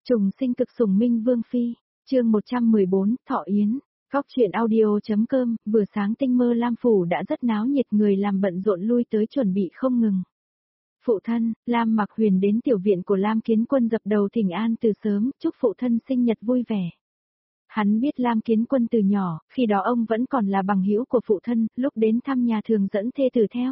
Trùng sinh cực sủng minh vương phi, chương 114, Thọ Yến. Góc truyện audio.com, vừa sáng tinh mơ Lam Phủ đã rất náo nhiệt, người làm bận rộn lui tới chuẩn bị không ngừng. Phụ thân, Lam Mặc Huyền đến tiểu viện của Lam Kiến Quân dập đầu thỉnh an từ sớm, chúc phụ thân sinh nhật vui vẻ. Hắn biết Lam Kiến Quân từ nhỏ, khi đó ông vẫn còn là bằng hữu của phụ thân, lúc đến thăm nhà thường dẫn thê tử theo.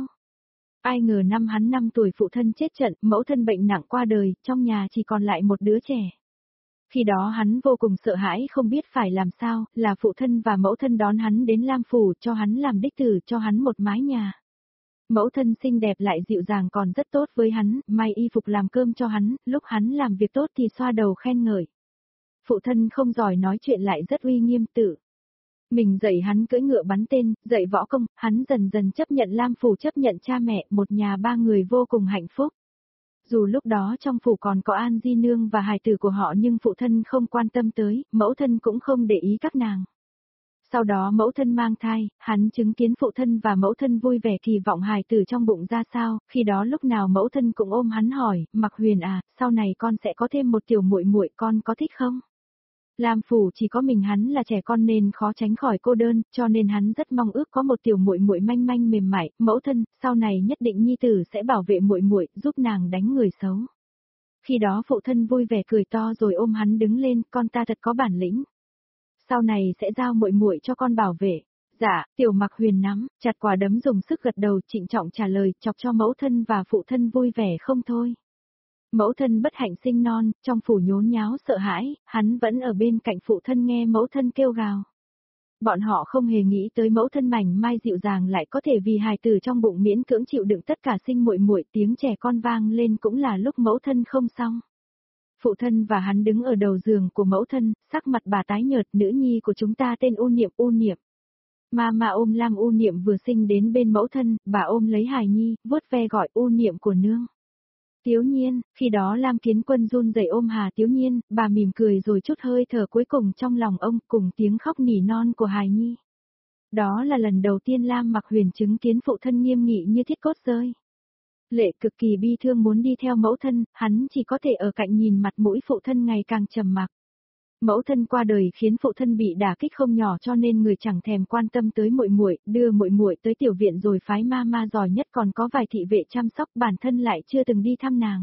Ai ngờ năm hắn 5 tuổi phụ thân chết trận, mẫu thân bệnh nặng qua đời, trong nhà chỉ còn lại một đứa trẻ. Khi đó hắn vô cùng sợ hãi không biết phải làm sao, là phụ thân và mẫu thân đón hắn đến Lam Phủ cho hắn làm đích tử cho hắn một mái nhà. Mẫu thân xinh đẹp lại dịu dàng còn rất tốt với hắn, may y phục làm cơm cho hắn, lúc hắn làm việc tốt thì xoa đầu khen ngợi. Phụ thân không giỏi nói chuyện lại rất uy nghiêm tự. Mình dạy hắn cưỡi ngựa bắn tên, dạy võ công, hắn dần dần chấp nhận Lam Phủ, chấp nhận cha mẹ, một nhà ba người vô cùng hạnh phúc. Dù lúc đó trong phủ còn có An Di Nương và hài tử của họ nhưng phụ thân không quan tâm tới, mẫu thân cũng không để ý các nàng. Sau đó mẫu thân mang thai, hắn chứng kiến phụ thân và mẫu thân vui vẻ kỳ vọng hài tử trong bụng ra sao, khi đó lúc nào mẫu thân cũng ôm hắn hỏi, Mặc Huyền à, sau này con sẽ có thêm một tiểu muội muội, con có thích không? Lam Phủ chỉ có mình hắn là trẻ con nên khó tránh khỏi cô đơn, cho nên hắn rất mong ước có một tiểu muội muội manh manh mềm mại, mẫu thân, sau này nhất định nhi tử sẽ bảo vệ muội muội, giúp nàng đánh người xấu. Khi đó phụ thân vui vẻ cười to rồi ôm hắn đứng lên, con ta thật có bản lĩnh. Sau này sẽ giao muội muội cho con bảo vệ. Dạ, tiểu Mặc Huyền nắm chặt quả đấm dùng sức gật đầu, trịnh trọng trả lời, chọc cho mẫu thân và phụ thân vui vẻ không thôi. Mẫu thân bất hạnh sinh non, trong phủ nhốn nháo sợ hãi, hắn vẫn ở bên cạnh phụ thân nghe mẫu thân kêu gào. Bọn họ không hề nghĩ tới mẫu thân mảnh mai dịu dàng lại có thể vì hài tử trong bụng miễn cưỡng chịu đựng tất cả sinh muội muội, tiếng trẻ con vang lên cũng là lúc mẫu thân không xong. Phụ thân và hắn đứng ở đầu giường của mẫu thân, sắc mặt bà tái nhợt, nữ nhi của chúng ta tên U Niệm. Mama ôm Lam U Niệm vừa sinh đến bên mẫu thân, bà ôm lấy hài nhi, vuốt ve gọi U Niệm của nương. Tiếu Nhiên, khi đó Lam Kiến Quân run rẩy ôm Hà Tiếu Nhiên, bà mỉm cười rồi chút hơi thở cuối cùng trong lòng ông cùng tiếng khóc nỉ non của hài nhi. Đó là lần đầu tiên Lam Mặc Huyền chứng kiến phụ thân nghiêm nghị như thiết cốt rơi. Lệ cực kỳ bi thương muốn đi theo mẫu thân, hắn chỉ có thể ở cạnh nhìn mặt mũi phụ thân ngày càng trầm mặc. Mẫu thân qua đời khiến phụ thân bị đả kích không nhỏ cho nên người chẳng thèm quan tâm tới muội muội, đưa muội muội tới tiểu viện rồi phái mama giỏi nhất còn có vài thị vệ chăm sóc, bản thân lại chưa từng đi thăm nàng.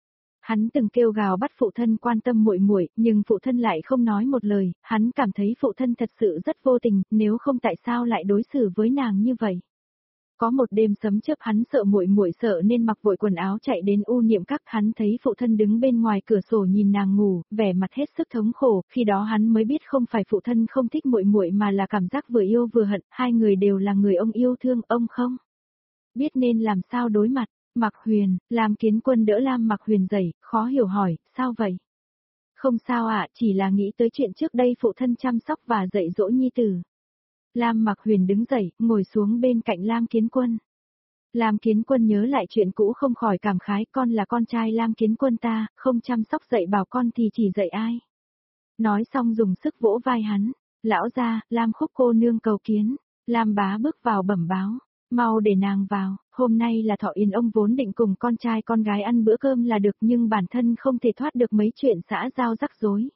Hắn từng kêu gào bắt phụ thân quan tâm muội muội, nhưng phụ thân lại không nói một lời, hắn cảm thấy phụ thân thật sự rất vô tình, nếu không tại sao lại đối xử với nàng như vậy. Có một đêm sấm chớp hắn sợ muội muội sợ nên mặc vội quần áo chạy đến U Niệm các, hắn thấy phụ thân đứng bên ngoài cửa sổ nhìn nàng ngủ, vẻ mặt hết sức thống khổ, khi đó hắn mới biết không phải phụ thân không thích muội muội mà là cảm giác vừa yêu vừa hận, hai người đều là người ông yêu thương, ông không biết nên làm sao đối mặt. Mặc Huyền, Lam Kiến Quân đỡ Lam Mặc Huyền dậy, khó hiểu hỏi, sao vậy? Không sao ạ, chỉ là nghĩ tới chuyện trước đây phụ thân chăm sóc và dạy dỗ nhi tử. Lam Mặc Huyền đứng dậy, ngồi xuống bên cạnh Lam Kiến Quân. Lam Kiến Quân nhớ lại chuyện cũ không khỏi cảm khái, con là con trai Lam Kiến Quân ta, không chăm sóc dạy bảo con thì chỉ dạy ai. Nói xong dùng sức vỗ vai hắn, lão gia, Lam Khúc cô nương cầu kiến. Lam bá bước vào bẩm báo, mau để nàng vào, hôm nay là Thọ Yến, ông vốn định cùng con trai con gái ăn bữa cơm là được nhưng bản thân không thể thoát được mấy chuyện xã giao rắc rối.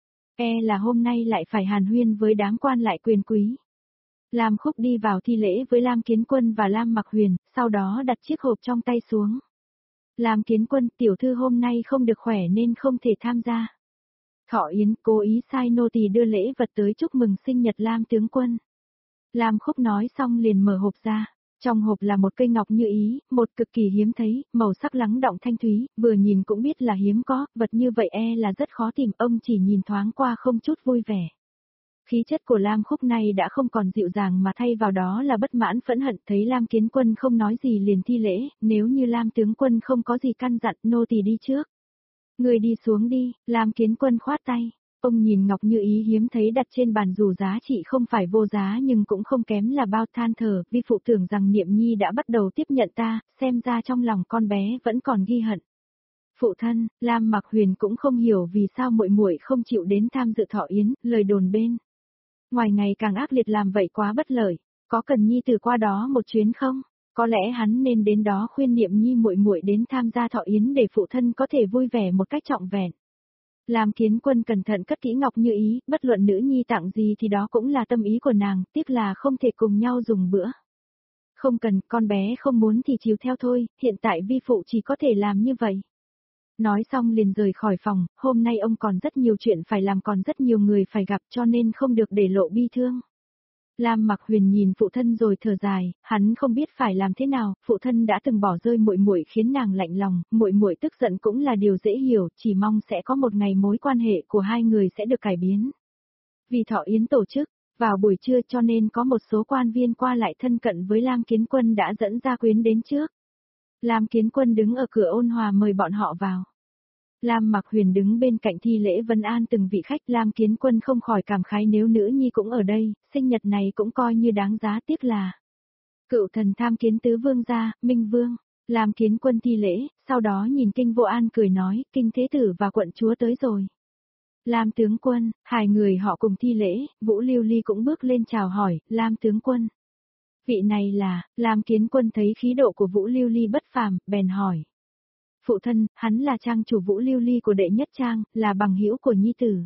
Là hôm nay lại phải hàn huyên với đám quan lại quyền quý. Lam Khúc đi vào thi lễ với Lam Kiến Quân và Lam Mặc Huyền, sau đó đặt chiếc hộp trong tay xuống. Lam Kiến Quân, tiểu thư hôm nay không được khỏe nên không thể tham gia. Thọ Yến cố ý sai nô tỳ đưa lễ vật tới chúc mừng sinh nhật Lam tướng quân. Lam Khúc nói xong liền mở hộp ra. Trong hộp là một cây ngọc như ý, một cực kỳ hiếm thấy, màu sắc lắng đọng thanh thúy, vừa nhìn cũng biết là hiếm có, vật như vậy là rất khó tìm, ông chỉ nhìn thoáng qua không chút vui vẻ. Khí chất của Lam Khúc này đã không còn dịu dàng mà thay vào đó là bất mãn phẫn hận, thấy Lam Kiến Quân không nói gì liền thi lễ, nếu như Lam tướng quân không có gì căn dặn, nô tỳ đi trước. Người đi xuống đi, Lam Kiến Quân khoát tay. Ông nhìn ngọc như ý hiếm thấy đặt trên bàn dù giá trị không phải vô giá nhưng cũng không kém là bao, than thở, vi phụ tưởng rằng Niệm Nhi đã bắt đầu tiếp nhận ta, xem ra trong lòng con bé vẫn còn ghi hận. Phụ thân, Lam Mặc Huyền cũng không hiểu vì sao muội muội không chịu đến tham dự Thọ Yến, lời đồn bên ngoài ngày càng ác liệt làm vậy quá bất lợi, có cần Nhi từ qua đó một chuyến không? Có lẽ hắn nên đến đó khuyên Niệm Nhi muội muội đến tham gia Thọ Yến để phụ thân có thể vui vẻ một cách trọn vẹn. Lam Kiến Quân cẩn thận cất kỹ ngọc như ý, bất luận nữ nhi tặng gì thì đó cũng là tâm ý của nàng, tiếc là không thể cùng nhau dùng bữa. Không cần, con bé không muốn thì chiều theo thôi, hiện tại vi phụ chỉ có thể làm như vậy. Nói xong liền rời khỏi phòng, hôm nay ông còn rất nhiều chuyện phải làm, còn rất nhiều người phải gặp, cho nên không được để lộ bi thương. Lam Mặc Huyền nhìn phụ thân rồi thở dài, hắn không biết phải làm thế nào, phụ thân đã từng bỏ rơi muội muội khiến nàng lạnh lòng, muội muội tức giận cũng là điều dễ hiểu, chỉ mong sẽ có một ngày mối quan hệ của hai người sẽ được cải biến. Vì thọ yến tổ chức, vào buổi trưa cho nên có một số quan viên qua lại thân cận với Lam Kiến Quân đã dẫn gia quyến đến trước. Lam Kiến Quân đứng ở cửa ôn hòa mời bọn họ vào. Lam Mặc Huyền đứng bên cạnh thi lễ vân an từng vị khách. Lam Kiến Quân không khỏi cảm khái nếu nữ nhi cũng ở đây, sinh nhật này cũng coi như đáng giá, tiếc là cựu thần tham kiến tứ vương gia, Minh Vương. Lam Kiến Quân thi lễ, sau đó nhìn Kinh Vô An cười nói, Kinh Thế Tử và quận chúa tới rồi. Lam tướng quân, hai người họ cùng thi lễ, Vũ Lưu Ly cũng bước lên chào hỏi, Lam tướng quân. Vị này là, Lam Kiến Quân thấy khí độ của Vũ Lưu Ly bất phàm, bèn hỏi. Phụ thân, hắn là trang chủ Vũ Lưu Ly của đệ nhất trang, là bằng hữu của nhi tử.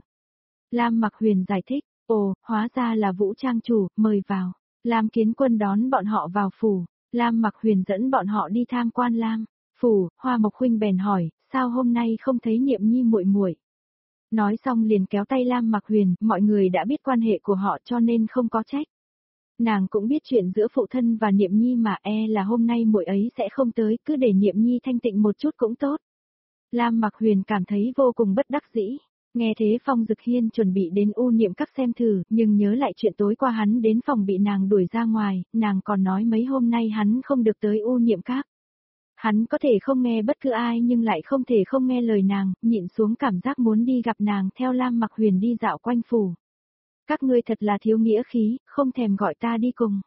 Lam Mặc Huyền giải thích, ồ, hóa ra là Vũ trang chủ, mời vào. Lam Kiến Quân đón bọn họ vào phủ, Lam Mặc Huyền dẫn bọn họ đi tham quan Lam phủ. Hoa Mộc Khuynh bèn hỏi, sao hôm nay không thấy Niệm Nhi muội muội? Nói xong liền kéo tay Lam Mặc Huyền, mọi người đã biết quan hệ của họ cho nên không có trách. Nàng cũng biết chuyện giữa phụ thân và Niệm Nhi mà, là hôm nay muội ấy sẽ không tới, cứ để Niệm Nhi thanh tịnh một chút cũng tốt. Lam Mặc Huyền cảm thấy vô cùng bất đắc dĩ. Nghe thế Phong Dực Hiên chuẩn bị đến U Niệm Các xem thử, nhưng nhớ lại chuyện tối qua hắn đến phòng bị nàng đuổi ra ngoài, nàng còn nói mấy hôm nay hắn không được tới U Niệm Các. Hắn có thể không nghe bất cứ ai nhưng lại không thể không nghe lời nàng, nhịn xuống cảm giác muốn đi gặp nàng theo Lam Mặc Huyền đi dạo quanh phủ. Các ngươi thật là thiếu nghĩa khí, không thèm gọi ta đi cùng.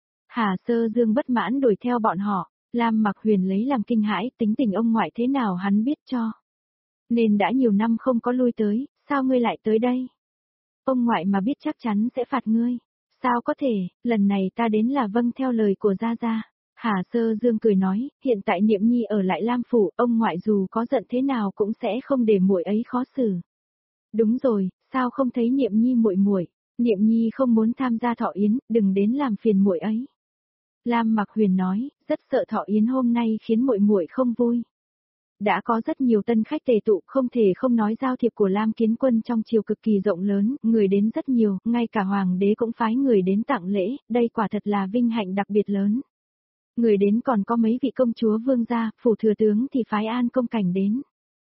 Hà Sơ Dương bất mãn đuổi theo bọn họ, Lam Mặc Huyền lấy làm kinh hãi, tính tình ông ngoại thế nào hắn biết cho. Nên đã nhiều năm không có lui tới, sao ngươi lại tới đây? Ông ngoại mà biết chắc chắn sẽ phạt ngươi. Sao có thể, lần này ta đến là vâng theo lời của Gia Gia. Hà Sơ Dương cười nói, hiện tại Niệm Nhi ở lại Lam phủ, ông ngoại dù có giận thế nào cũng sẽ không để muội ấy khó xử. Đúng rồi, sao không thấy Niệm Nhi muội muội? Niệm Nhi không muốn tham gia thọ yến, đừng đến làm phiền muội ấy. Lam Mặc Huyền nói, rất sợ thọ yến hôm nay khiến muội muội không vui. Đã có rất nhiều tân khách tề tụ, không thể không nói giao thiệp của Lam Kiến Quân trong triều cực kỳ rộng lớn, người đến rất nhiều, ngay cả hoàng đế cũng phái người đến tặng lễ, đây quả thật là vinh hạnh đặc biệt lớn. Người đến còn có mấy vị công chúa vương gia, phủ thừa tướng thì phái An công cảnh đến.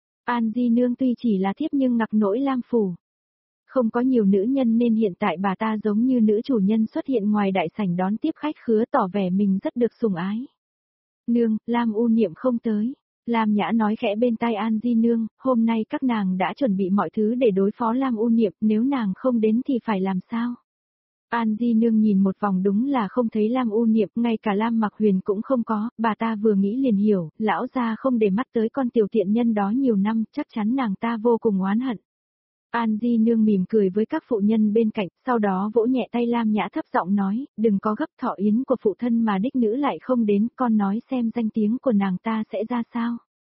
An Di Nương tuy chỉ là thiếp nhưng ngặc nỗi Lam phủ. Không có nhiều nữ nhân nên hiện tại bà ta giống như nữ chủ nhân xuất hiện ngoài đại sảnh đón tiếp khách khứa, tỏ vẻ mình rất được sủng ái. Nương, Lam U Niệm không tới. Lam Nhã nói khẽ bên tai An Di Nương, hôm nay các nàng đã chuẩn bị mọi thứ để đối phó Lam U Niệm, nếu nàng không đến thì phải làm sao? An Di Nương nhìn một vòng đúng là không thấy Lam U Niệm, ngay cả Lam Mặc Huyền cũng không có, bà ta vừa nghĩ liền hiểu, lão gia không để mắt tới con tiểu tiện nhân đó nhiều năm, chắc chắn nàng ta vô cùng oán hận. An Di Nương mỉm cười với các phụ nhân bên cạnh, sau đó vỗ nhẹ tay Lam Nhã thấp giọng nói, đừng có gấp, thọ yến của phụ thân mà đích nữ lại không đến, con nói xem danh tiếng của nàng ta sẽ ra sao.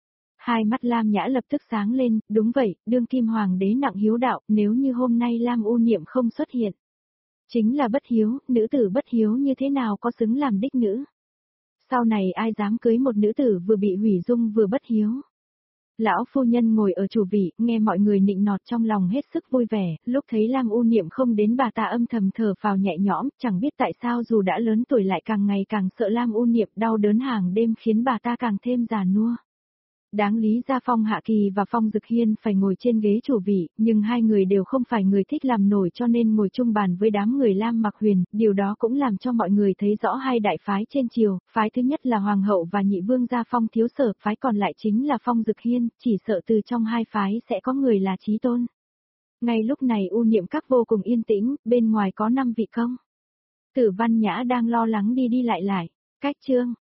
Hai mắt Lam Nhã lập tức sáng lên, đúng vậy, đương kim hoàng đế nặng hiếu đạo, nếu như hôm nay Lam U Niệm không xuất hiện. Chính là bất hiếu, nữ tử bất hiếu như thế nào có xứng làm đích nữ. Sau này ai dám cưới một nữ tử vừa bị hủy dung vừa bất hiếu. Lão phu nhân ngồi ở chủ vị, nghe mọi người nịnh nọt trong lòng hết sức vui vẻ, lúc thấy Lam U Niệm không đến bà ta âm thầm thở phào nhẹ nhõm, chẳng biết tại sao dù đã lớn tuổi lại càng ngày càng sợ Lam U Niệm, đau đớn hàng đêm khiến bà ta càng thêm già nua. Đáng lý ra Phong Hạ Kỳ và Phong Dực Hiên phải ngồi trên ghế chủ vị, nhưng hai người đều không phải người thích làm nổi cho nên ngồi chung bàn với đám người Lam Mặc Huyền, điều đó cũng làm cho mọi người thấy rõ hai đại phái trên triều, phái thứ nhất là Hoàng hậu và nhị vương gia Phong Thiếu Sở, phái còn lại chính là Phong Dực Hiên, chỉ sợ từ trong hai phái sẽ có người là chí tôn. Ngay lúc này U Niệm Các vô cùng yên tĩnh, bên ngoài có 5 vị công. Tử Văn Nhã đang lo lắng đi đi lại lại, cách chương.